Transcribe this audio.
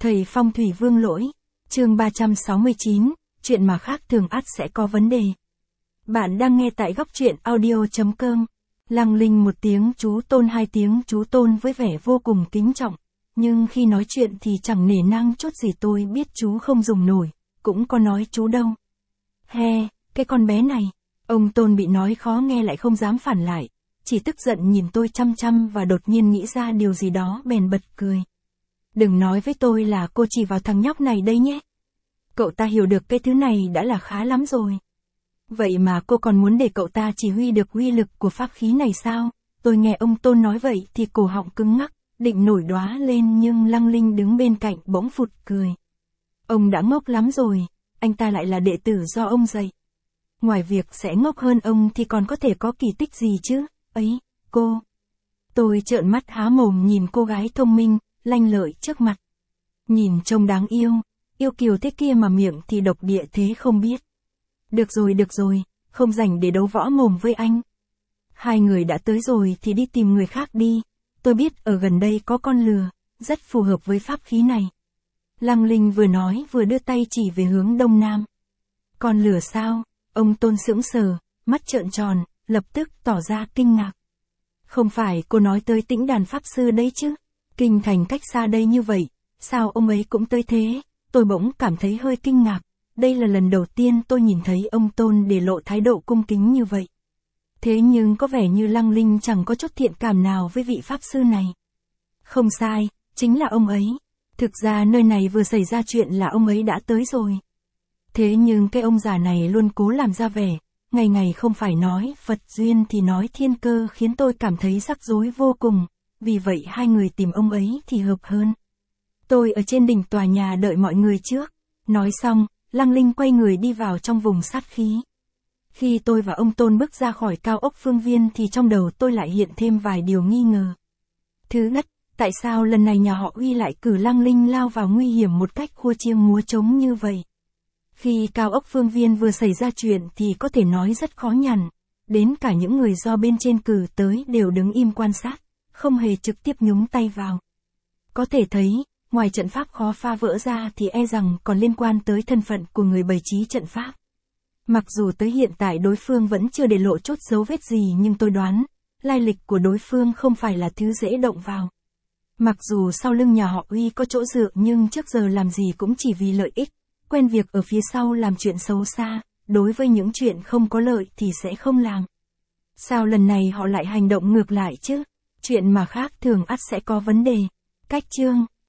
Thầy phong thủy Vương Lỗi, chương 369, chuyện mà khác thường ắt sẽ có vấn đề. Bạn đang nghe tại góc truyện audio.com. Lăng Linh một tiếng chú tôn, hai tiếng chú tôn với vẻ vô cùng kính trọng, nhưng khi nói chuyện thì chẳng nể nang chút gì. Tôi biết chú không dùng nổi, cũng có nói chú đâu. He, cái con bé này. Ông Tôn bị nói khó nghe lại không dám phản lại, chỉ tức giận nhìn tôi chăm chăm và đột nhiên nghĩ ra điều gì đó bèn bật cười. Đừng nói với tôi là cô chỉ vào thằng nhóc này đây nhé. Cậu ta hiểu được cái thứ này đã là khá lắm rồi. Vậy mà cô còn muốn để cậu ta chỉ huy được uy lực của pháp khí này sao? Tôi nghe ông Tôn nói vậy thì cổ họng cứng ngắc, định nổi đoá lên nhưng Lăng Linh đứng bên cạnh bỗng phụt cười. Ông đã ngốc lắm rồi, anh ta lại là đệ tử do ông dạy. Ngoài việc sẽ ngốc hơn ông thì còn có thể có kỳ tích gì chứ? Ấy, cô. Tôi trợn mắt há mồm nhìn cô gái thông minh, lanh lợi trước mặt. Nhìn trông đáng yêu, yêu kiều thế kia mà miệng thì độc địa thế không biết. Được rồi, không rảnh để đấu võ mồm với anh. Hai người đã tới rồi thì đi tìm người khác đi. Tôi biết ở gần đây có con lừa, rất phù hợp với pháp khí này. Lăng Linh vừa nói vừa đưa tay chỉ về hướng đông nam. Con lừa sao? Ông Tôn sững sờ, mắt trợn tròn, lập tức tỏ ra kinh ngạc. Không phải cô nói tới Tĩnh Đàn Pháp Sư đấy chứ? Kinh thành cách xa đây như vậy, sao ông ấy cũng tới thế? Tôi bỗng cảm thấy hơi kinh ngạc. Đây là lần đầu tiên tôi nhìn thấy ông Tôn để lộ thái độ cung kính như vậy. Thế nhưng có vẻ như Lăng Linh chẳng có chút thiện cảm nào với vị Pháp Sư này. Không sai, chính là ông ấy. Thực ra nơi này vừa xảy ra chuyện là ông ấy đã tới rồi. Thế nhưng cái ông già này luôn cố làm ra vẻ, ngày ngày không phải nói Phật duyên thì nói thiên cơ, khiến tôi cảm thấy rắc rối vô cùng, vì vậy hai người tìm ông ấy thì hợp hơn. Tôi ở trên đỉnh tòa nhà đợi mọi người trước. Nói xong, Lăng Linh quay người đi vào trong vùng sát khí. Khi tôi và ông Tôn bước ra khỏi cao ốc Phương Viên thì trong đầu tôi lại hiện thêm vài điều nghi ngờ. Thứ nhất, tại sao lần này nhà họ Uy lại cử Lăng Linh lao vào nguy hiểm một cách khua chiêng múa trống như vậy? Khi cao ốc Phương Viên vừa xảy ra chuyện thì có thể nói rất khó nhằn, đến cả những người do bên trên cử tới đều đứng im quan sát, không hề trực tiếp nhúng tay vào. Có thể thấy, ngoài trận pháp khó phá vỡ ra thì e rằng còn liên quan tới thân phận của người bày trí trận pháp. Mặc dù tới hiện tại đối phương vẫn chưa để lộ chút dấu vết gì nhưng tôi đoán, lai lịch của đối phương không phải là thứ dễ động vào. Mặc dù sau lưng nhà họ Uy có chỗ dựa nhưng trước giờ làm gì cũng chỉ vì lợi ích, quen việc ở phía sau làm chuyện xấu xa, đối với những chuyện không có lợi thì sẽ không làm. Sao lần này họ lại hành động ngược lại chứ? Chuyện mà khác thường ắt sẽ có vấn đề. Cách chương